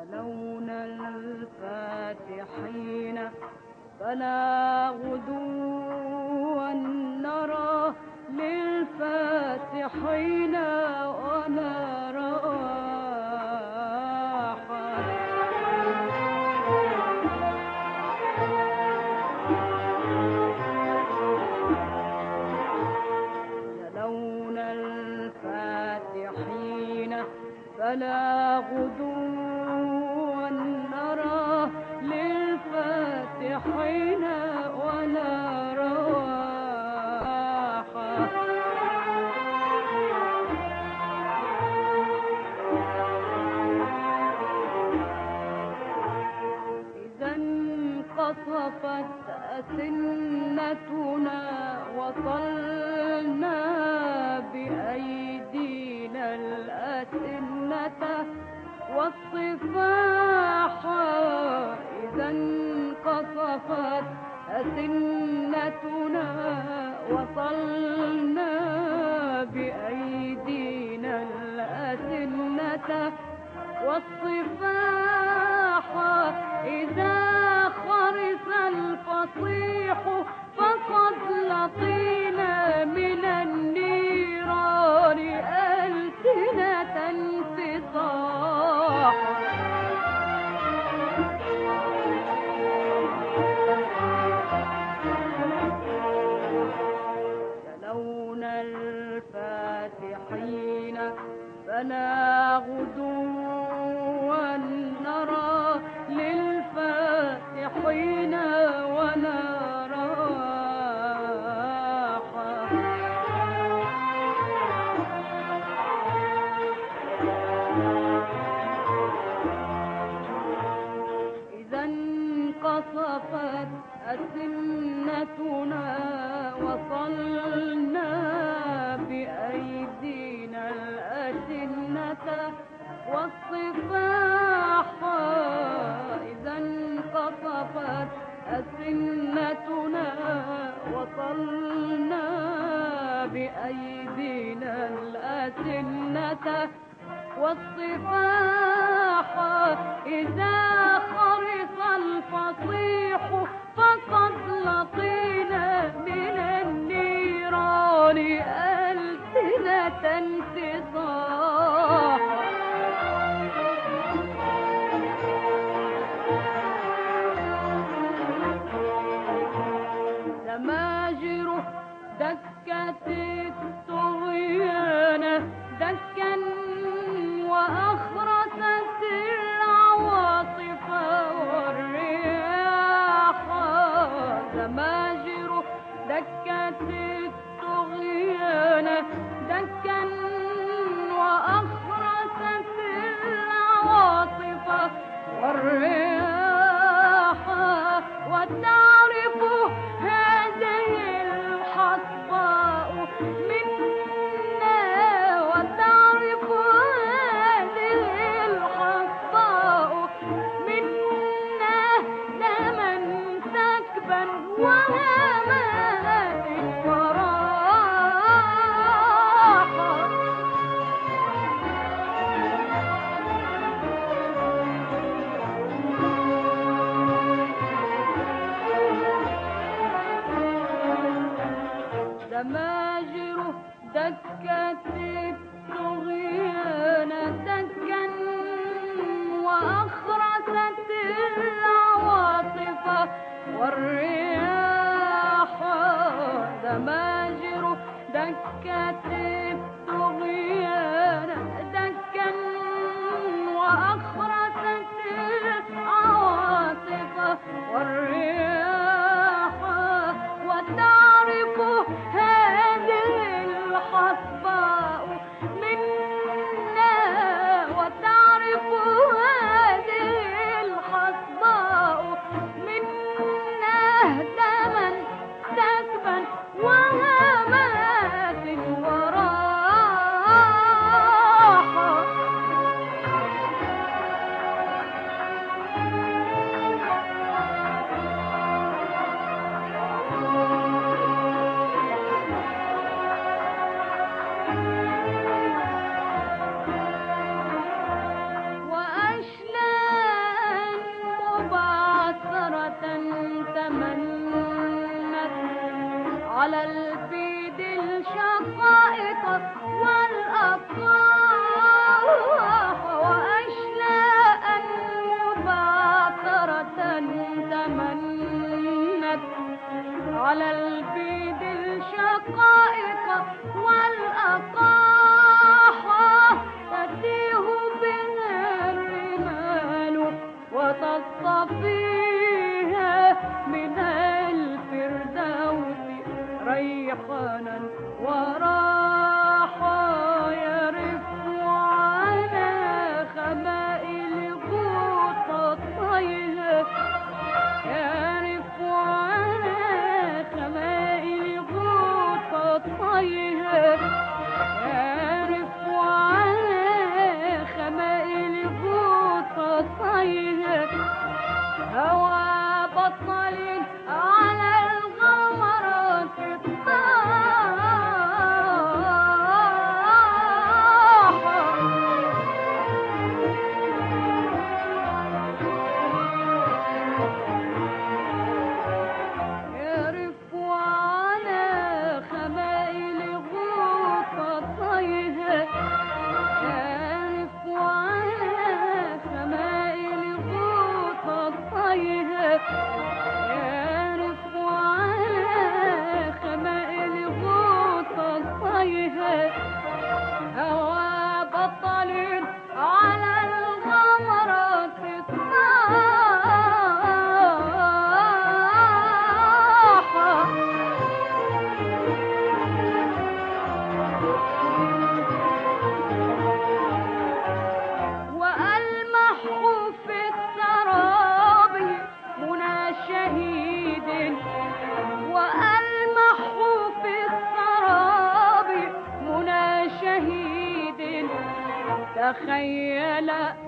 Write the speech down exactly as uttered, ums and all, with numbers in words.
يلون الفاتحين فلا غدوا نرى للفاتحين ولا راحة. يلون الفاتحين فلا غدوا نرى للفاتحين ولا راحة. إذا انقصفت أسنتنا وصلنا بأيدينا الأسنة والصفاح. إذا انقصفت أسنتنا وصلنا بأيدينا الأسنة والصفاح. إذا خرس الفصيح فقد لقينا من النيران ألسنة انفصاح. يلون الفاتحين فلا غدوا نرى للفاتحين ولا راحة. إذا انقصفت أسنتنا وصلنا بأيدينا الأسنة والصفاح. إذا انقصفت أسنتنا وصلنا بأيدينا الأسنة والصفاح. إذا خرس الفصيح فقد لقينا من النيران ألسنة انفصاح. دماجر دكت الطغيان دكا وأخرست العواصف والرياح. دماجر دكت الطغيان دكا وأخرست العواصف والرياح. وتعرف هذه الحصباء منا وتعرف هذه الحصباء منا دما سكبا وهمات وراحة. دماجر دكت الطغيان دكا وأخرست العواصف والرياح. دماجر دكت الطغيان دكا وأخرست العواصف والرياح. وتعرف هذه الحصباء منا وتعرف هذه الحصباء منا دما سكبا وهمات وراحة. تمنت على البيد الشقائق والأفراح وأشلاء مبعثرة تمنت على البيد الشقائق والأفراح تتيه بها الرمال وتصطفيها من الفردوس ريحانا وراحا يرف على خمائل غطتيها يرف على خمائل غطتيها يرف على خمائل غطتيها هوى بطل على الغمرات يرف على خمائل غطتيها يرف على خمائل غطتيها يرف على خمائل غطتيها هوى بطل على الغمرات وألمح في السراب منى شهيد وألمح في السراب منى شهيد تخيل